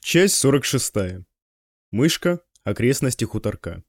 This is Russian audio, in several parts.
Часть 46. Мышка. Окрестности хуторка.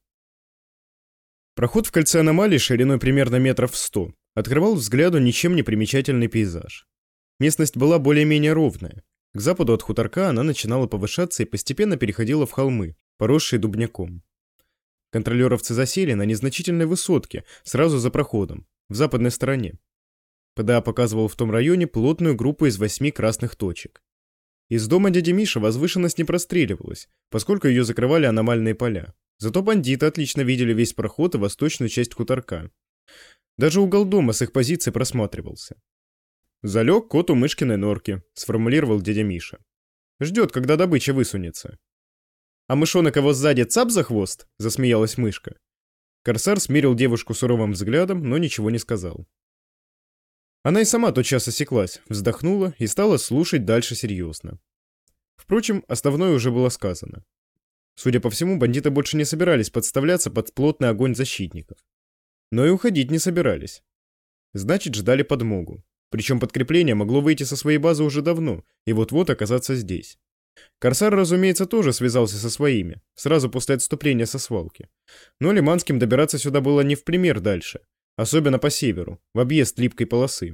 Проход в кольце аномалий шириной примерно метров 100 открывал взгляду ничем не примечательный пейзаж. Местность была более-менее ровная. К западу от хуторка она начинала повышаться и постепенно переходила в холмы, поросшие дубняком. Контролеровцы засели на незначительной высотке, сразу за проходом, в западной стороне. ПДА показывал в том районе плотную группу из 8 красных точек. Из дома дяди Миши возвышенность не простреливалась, поскольку ее закрывали аномальные поля. Зато бандиты отлично видели весь проход и восточную часть хуторка. Даже угол дома с их позиции просматривался. «Залег кот у мышкиной норки», — сформулировал дядя Миша. «Ждет, когда добыча высунется». «А мышонок его сзади цап за хвост?» — засмеялась мышка. Корсар смирил девушку суровым взглядом, но ничего не сказал. Она и сама тотчас осеклась, вздохнула и стала слушать дальше серьезно. Впрочем, основное уже было сказано. Судя по всему, бандиты больше не собирались подставляться под плотный огонь защитников. Но и уходить не собирались. Значит, ждали подмогу. Причем подкрепление могло выйти со своей базы уже давно и вот-вот оказаться здесь. Корсар, разумеется, тоже связался со своими, сразу после отступления со свалки. Но Лиманским добираться сюда было не в пример дальше. Особенно по северу, в объезд липкой полосы.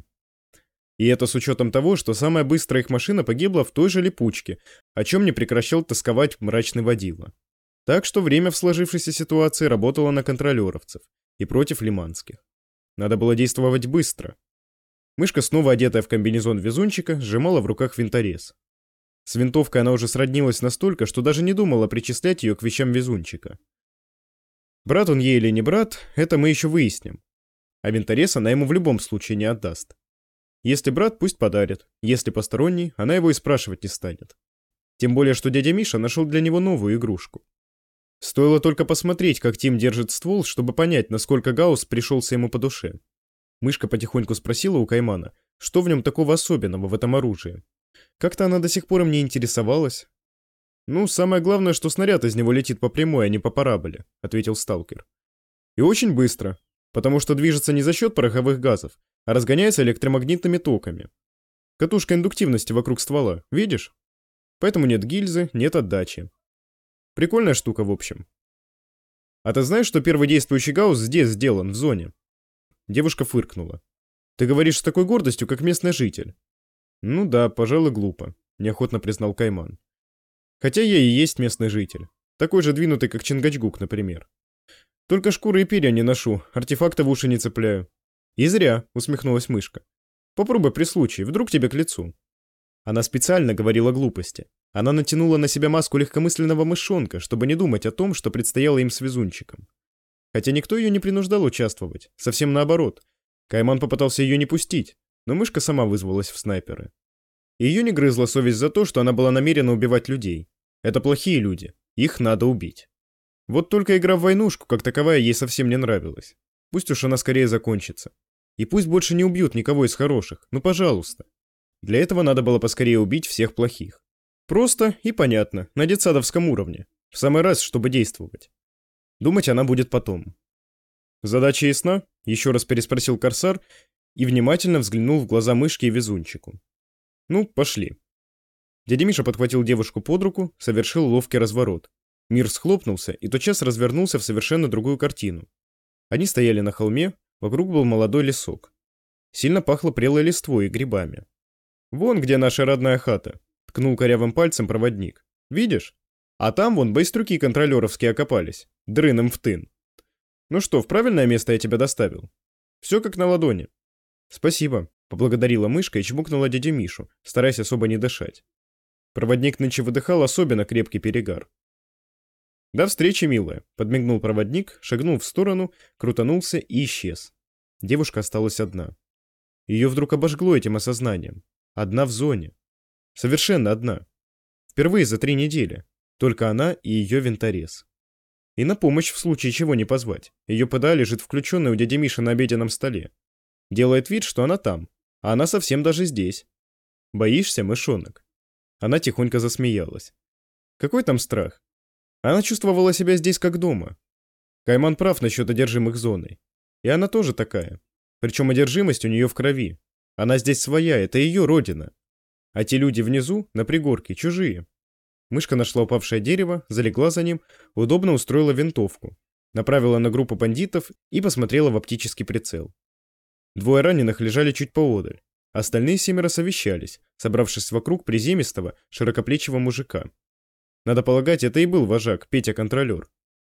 И это с учетом того, что самая быстрая их машина погибла в той же липучке, о чем не прекращал тосковать мрачный водила. Так что время в сложившейся ситуации работало на контролеровцев и против лиманских. Надо было действовать быстро. Мышка, снова одетая в комбинезон везунчика, сжимала в руках винторез. С винтовкой она уже сроднилась настолько, что даже не думала причислять ее к вещам везунчика. Брат он ей или не брат, это мы еще выясним. А винторез она ему в любом случае не отдаст. Если брат, пусть подарит. Если посторонний, она его и спрашивать не станет. Тем более, что дядя Миша нашел для него новую игрушку. Стоило только посмотреть, как Тим держит ствол, чтобы понять, насколько Гаусс пришелся ему по душе. Мышка потихоньку спросила у Каймана, что в нем такого особенного в этом оружии. Как-то она до сих пор им не интересовалась. «Ну, самое главное, что снаряд из него летит по прямой, а не по параболе», — ответил сталкер. «И очень быстро. Потому что движется не за счет пороховых газов, а разгоняется электромагнитными токами. Катушка индуктивности вокруг ствола, видишь? Поэтому нет гильзы, нет отдачи. Прикольная штука, в общем. А ты знаешь, что первый действующий гаусс здесь сделан, в зоне?» Девушка фыркнула. «Ты говоришь с такой гордостью, как местный житель». «Ну да, пожалуй, глупо», — неохотно признал Кайман. «Хотя я и есть местный житель. Такой же двинутый, как Чингачгук, например. Только шкуры и перья не ношу, артефакты в уши не цепляю». «И зря», — усмехнулась мышка. «Попробуй при случае, вдруг тебе к лицу». Она специально говорила глупости. Она натянула на себя маску легкомысленного мышонка, чтобы не думать о том, что предстояло им с везунчиком. Хотя никто ее не принуждал участвовать, совсем наоборот. Кайман попытался ее не пустить, но мышка сама вызвалась в снайперы. И ее не грызла совесть за то, что она была намерена убивать людей. Это плохие люди, их надо убить. Вот только игра в войнушку, как таковая, ей совсем не нравилась. Пусть уж она скорее закончится. И пусть больше не убьют никого из хороших, ну пожалуйста. Для этого надо было поскорее убить всех плохих. Просто и понятно, на детсадовском уровне. В самый раз, чтобы действовать. Думать она будет потом. «Задача ясна?» — еще раз переспросил Корсар и внимательно взглянул в глаза мышке и везунчику. «Ну, пошли». Дядя Миша подхватил девушку под руку, совершил ловкий разворот. Мир схлопнулся и тотчас развернулся в совершенно другую картину. Они стояли на холме, вокруг был молодой лесок. Сильно пахло прелой листвой и грибами. «Вон где наша родная хата», — ткнул корявым пальцем проводник. «Видишь? А там вон байстрюки контролеровские окопались, дрыном в тын. Ну что, в правильное место я тебя доставил? Все как на ладони». «Спасибо», — поблагодарила мышка и чмокнула дядю Мишу, стараясь особо не дышать. Проводник нынче выдыхал особенно крепкий перегар. «До встречи, милая», — подмигнул проводник, шагнул в сторону, крутанулся и исчез. Девушка осталась одна. Ее вдруг обожгло этим осознанием. Одна в зоне. Совершенно одна. Впервые за 3 недели. Только она и ее винторез. И на помощь в случае чего не позвать. Ее ПДА лежит включенной у дяди Миши на обеденном столе. Делает вид, что она там, а она совсем даже здесь. «Боишься, мышонок?» Она тихонько засмеялась. Какой там страх? Она чувствовала себя здесь как дома. Кайман прав насчет одержимых зоной. И она тоже такая. Причем одержимость у нее в крови. Она здесь своя, это ее родина. А те люди внизу, на пригорке, чужие. Мышка нашла упавшее дерево, залегла за ним, удобно устроила винтовку, направила на группу бандитов и посмотрела в оптический прицел. Двое раненых лежали чуть поодаль. Остальные 7 совещались, собравшись вокруг приземистого, широкоплечего мужика. Надо полагать, это и был вожак, Петя-контролер.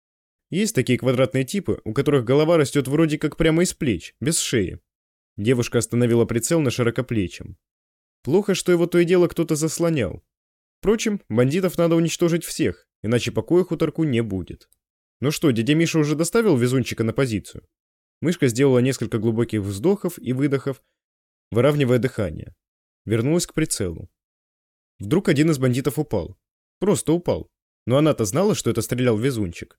Есть такие квадратные типы, у которых голова растет вроде как прямо из плеч, без шеи. Девушка остановила прицел на широкоплечем. Плохо, что его то и дело кто-то заслонял. Впрочем, бандитов надо уничтожить всех, иначе покоя хуторку не будет. Ну что, дядя Миша уже доставил везунчика на позицию? Мышка сделала несколько глубоких вздохов и выдохов, выравнивая дыхание. Вернулась к прицелу. Вдруг один из бандитов упал. Просто упал. Но она-то знала, что это стрелял везунчик.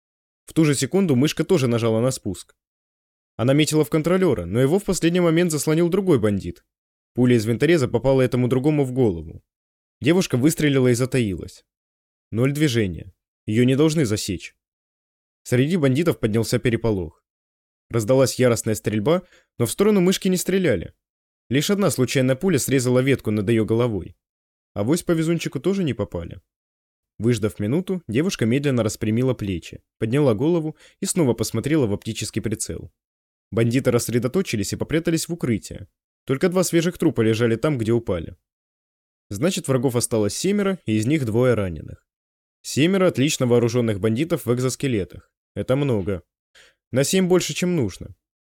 В ту же секунду мышка тоже нажала на спуск. Она метила в контролера, но его в последний момент заслонил другой бандит. Пуля из винтореза попала этому другому в голову. Девушка выстрелила и затаилась. 0 движения. Ее не должны засечь. Среди бандитов поднялся переполох. Раздалась яростная стрельба, но в сторону мышки не стреляли. Лишь одна случайная пуля срезала ветку над ее головой. Авось по везунчику тоже не попали. Выждав минуту, девушка медленно распрямила плечи, подняла голову и снова посмотрела в оптический прицел. Бандиты рассредоточились и попрятались в укрытие. Только 2 свежих трупа лежали там, где упали. Значит, врагов осталось 7, и из них 2 раненых. 7 отлично вооруженных бандитов в экзоскелетах. Это много. На 7 больше, чем нужно.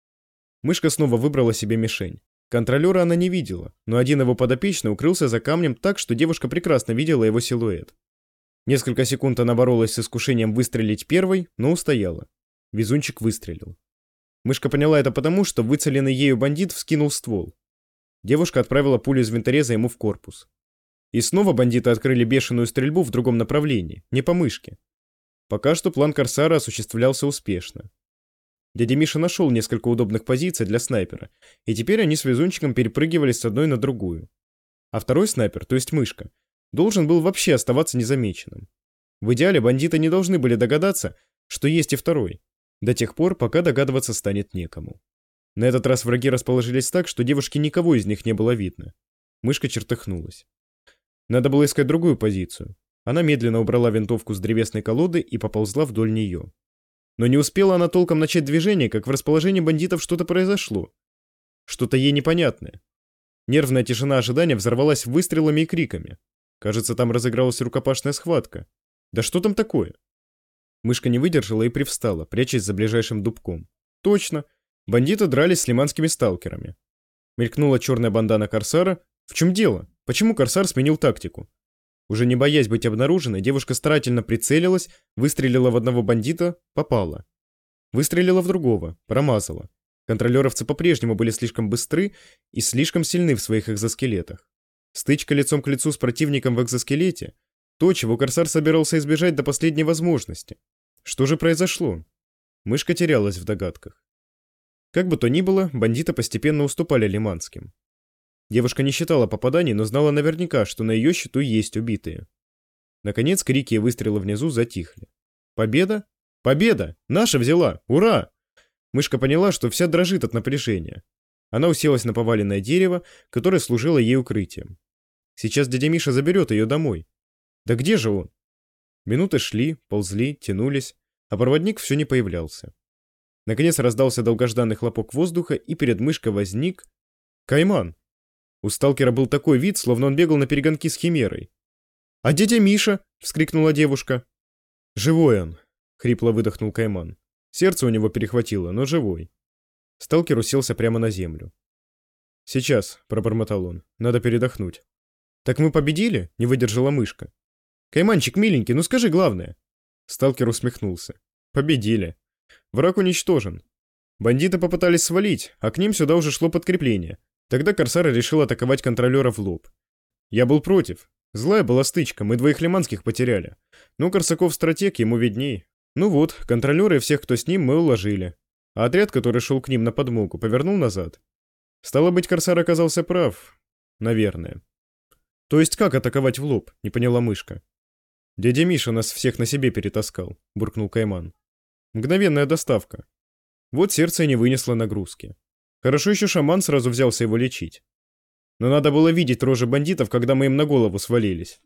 Мышка снова выбрала себе мишень. Контролера она не видела, но один его подопечный укрылся за камнем так, что девушка прекрасно видела его силуэт. Несколько секунд она боролась с искушением выстрелить первой, но устояла. Везунчик выстрелил. Мышка поняла это потому, что выцеленный ею бандит вскинул ствол. Девушка отправила пулю из винтореза ему в корпус. И снова бандиты открыли бешеную стрельбу в другом направлении, не по мышке. Пока что план Корсара осуществлялся успешно. Дядя Миша нашел несколько удобных позиций для снайпера, и теперь они с везунчиком перепрыгивали с одной на другую. А второй снайпер, то есть мышка, должен был вообще оставаться незамеченным. В идеале бандиты не должны были догадаться, что есть и второй, до тех пор, пока догадываться станет некому. На этот раз враги расположились так, что девушке никого из них не было видно. Мышка чертыхнулась. Надо было искать другую позицию. Она медленно убрала винтовку с древесной колоды и поползла вдоль нее. Но не успела она толком начать движение, как в расположении бандитов что-то произошло. Что-то ей непонятное. Нервная тишина ожидания взорвалась выстрелами и криками. Кажется, там разыгралась рукопашная схватка. Да что там такое? Мышка не выдержала и привстала, прячась за ближайшим дубком. Точно, бандиты дрались с лиманскими сталкерами. Мелькнула черная бандана Корсара. В чем дело? Почему Корсар сменил тактику? Уже не боясь быть обнаруженной, девушка старательно прицелилась, выстрелила в одного бандита, попала. Выстрелила в другого, промазала. Контролеровцы по-прежнему были слишком быстры и слишком сильны в своих экзоскелетах. Стычка лицом к лицу с противником в экзоскелете — то, чего Корсар собирался избежать до последней возможности. Что же произошло? Мышка терялась в догадках. Как бы то ни было, бандиты постепенно уступали лиманским. Девушка не считала попаданий, но знала наверняка, что на ее счету есть убитые. Наконец, крики и выстрелы внизу затихли. Победа? Победа! Наша взяла! Ура! Мышка поняла, что вся дрожит от напряжения. Она уселась на поваленное дерево, которое служило ей укрытием. Сейчас дядя Миша заберет ее домой. Да где же он? Минуты шли, ползли, тянулись, а проводник все не появлялся. Наконец раздался долгожданный хлопок воздуха, и перед мышкой возник... Кайман! У сталкера был такой вид, словно он бегал на перегонки с химерой. «А дядя Миша?» — вскрикнула девушка. «Живой он!» — хрипло выдохнул Кайман. Сердце у него перехватило, но живой. Сталкер уселся прямо на землю. «Сейчас», — пробормотал он, — «надо передохнуть». «Так мы победили?» — не выдержала мышка. «Кайманчик, миленький, ну скажи главное». Сталкер усмехнулся. «Победили. Враг уничтожен. Бандиты попытались свалить, а к ним сюда уже шло подкрепление. Тогда Корсар решил атаковать контролера в лоб. Я был против. Злая была стычка, мы 2 лиманских потеряли. Но Корсаков стратег, ему видней. Ну вот, контролеры и всех, кто с ним, мы уложили. А отряд, который шел к ним на подмогу, повернул назад. Стало быть, Корсар оказался прав. Наверное. То есть как атаковать в лоб, не поняла мышка. Дядя Миша нас всех на себе перетаскал, буркнул Кайман. Мгновенная доставка. Вот сердце и не вынесло нагрузки. Хорошо еще шаман сразу взялся его лечить. Но надо было видеть рожи бандитов, когда мы им на голову свалились.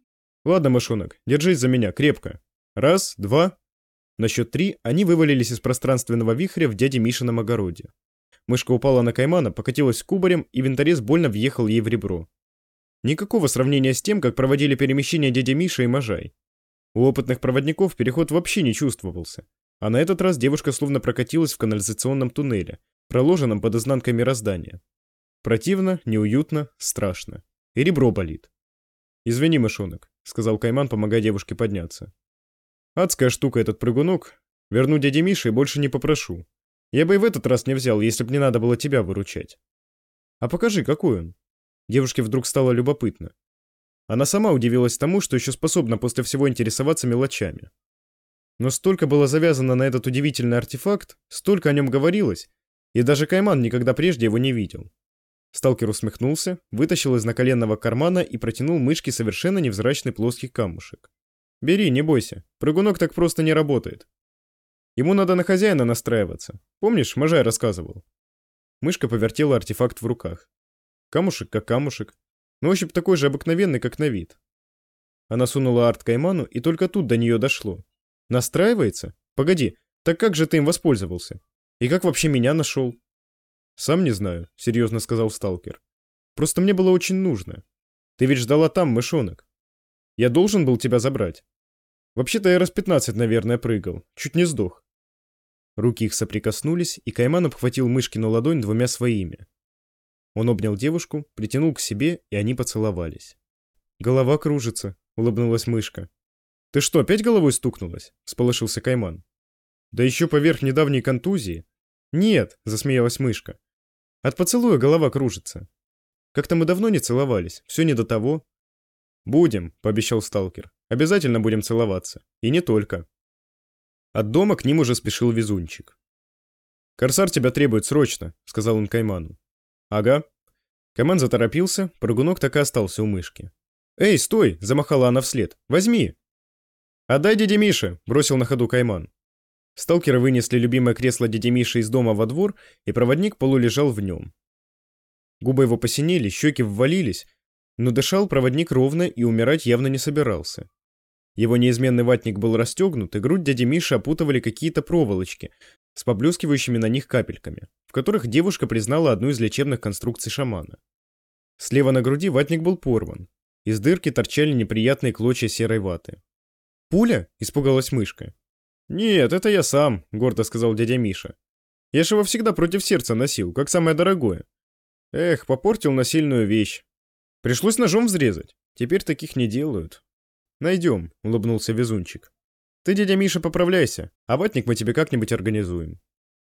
Ладно, мышонок, держись за меня, крепко. Раз, два. На счет 3 они вывалились из пространственного вихря в дяде Мишином огороде. Мышка упала на Каймана, покатилась кубарем, и винторез больно въехал ей в ребро. Никакого сравнения с тем, как проводили перемещение дядя Миша и Можай. У опытных проводников переход вообще не чувствовался, а на этот раз девушка словно прокатилась в канализационном туннеле, проложенном под изнанкой мироздания. Противно, неуютно, страшно. И ребро болит. «Извини, мышонок», — сказал Кайман, помогая девушке подняться. «Адская штука этот прыгунок. Верну дяде Мише и больше не попрошу. Я бы и в этот раз не взял, если б не надо было тебя выручать». «А покажи, какой он». Девушке вдруг стало любопытно. Она сама удивилась тому, что еще способна после всего интересоваться мелочами. Но столько было завязано на этот удивительный артефакт, столько о нем говорилось, и даже Кайман никогда прежде его не видел. Сталкер усмехнулся, вытащил из наколенного кармана и протянул мышке совершенно невзрачный плоский камушек. «Бери, не бойся, прыгунок так просто не работает. Ему надо на хозяина настраиваться. Помнишь, Можай рассказывал?» Мышка повертела артефакт в руках. Камушек как камушек, но ощупь такой же обыкновенный, как на вид. Она сунула арт Кайману, и только тут до нее дошло. «Настраивается? Погоди, так как же ты им воспользовался? И как вообще меня нашел?» «Сам не знаю», — серьезно сказал сталкер. «Просто мне было очень нужно. Ты ведь ждала там, мышонок. Я должен был тебя забрать. Вообще-то я раз 15, наверное, прыгал. Чуть не сдох». Руки их соприкоснулись, и Кайман обхватил мышкину ладонь двумя своими. Он обнял девушку, притянул к себе, и они поцеловались. «Голова кружится», — улыбнулась мышка. «Ты что, опять головой стукнулась?» — всполошился Кайман. «Да еще поверх недавней контузии». «Нет», — засмеялась мышка. «От поцелуя голова кружится. Как-то мы давно не целовались, все не до того». «Будем», — пообещал сталкер. «Обязательно будем целоваться. И не только». От дома к ним уже спешил везунчик. «Корсар тебя требует срочно», — сказал он Кайману. «Ага». Кайман заторопился, прыгунок так и остался у мышки. «Эй, стой!» — замахала она вслед. «Возьми!» «Отдай дяде Мише!» — бросил на ходу Кайман. Сталкеры вынесли любимое кресло дяди Миши из дома во двор, и проводник полулежал в нем. Губы его посинели, щеки ввалились, но дышал проводник ровно и умирать явно не собирался. Его неизменный ватник был расстегнут, и грудь дяди Миши опутывали какие-то проволочки с поблескивающими на них капельками, в которых девушка признала одну из лечебных конструкций шамана. Слева на груди ватник был порван. Из дырки торчали неприятные клочья серой ваты. «Пуля?» — испугалась мышка. «Нет, это я сам», — гордо сказал дядя Миша. «Я же его всегда против сердца носил, как самое дорогое. Эх, попортил на сильную вещь. Пришлось ножом взрезать. Теперь таких не делают». «Найдем», — улыбнулся везунчик. «Ты, дядя Миша, поправляйся, а ватник мы тебе как-нибудь организуем».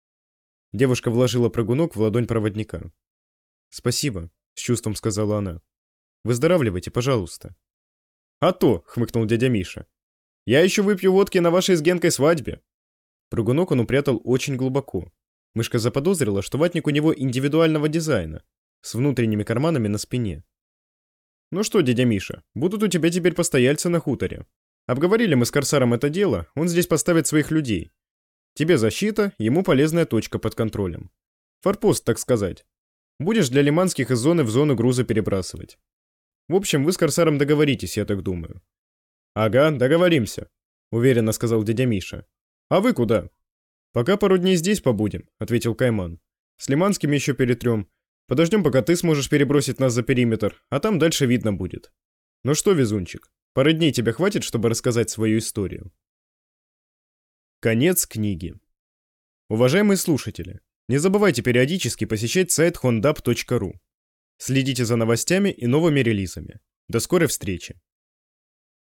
Девушка вложила прыгунок в ладонь проводника. «Спасибо», — с чувством сказала она. «Выздоравливайте, пожалуйста». «А то», — хмыкнул дядя Миша. «Я еще выпью водки на вашей с Генкой свадьбе». Прыгунок он упрятал очень глубоко. Мышка заподозрила, что ватник у него индивидуального дизайна, с внутренними карманами на спине. «Ну что, дядя Миша, будут у тебя теперь постояльцы на хуторе. Обговорили мы с Корсаром это дело, он здесь поставит своих людей. Тебе защита, ему полезная точка под контролем. Форпост, так сказать. Будешь для лиманских из зоны в зону груза перебрасывать. В общем, вы с Корсаром договоритесь, я так думаю». «Ага, договоримся», — уверенно сказал дядя Миша. «А вы куда?» «Пока пару дней здесь побудем», — ответил Кайман. «С лиманскими еще перетрем. Подождем, пока ты сможешь перебросить нас за периметр, а там дальше видно будет. Ну что, везунчик, пары дней тебе хватит, чтобы рассказать свою историю?» Конец книги. Уважаемые слушатели, не забывайте периодически посещать сайт hondap.ru. Следите за новостями и новыми релизами. До скорой встречи!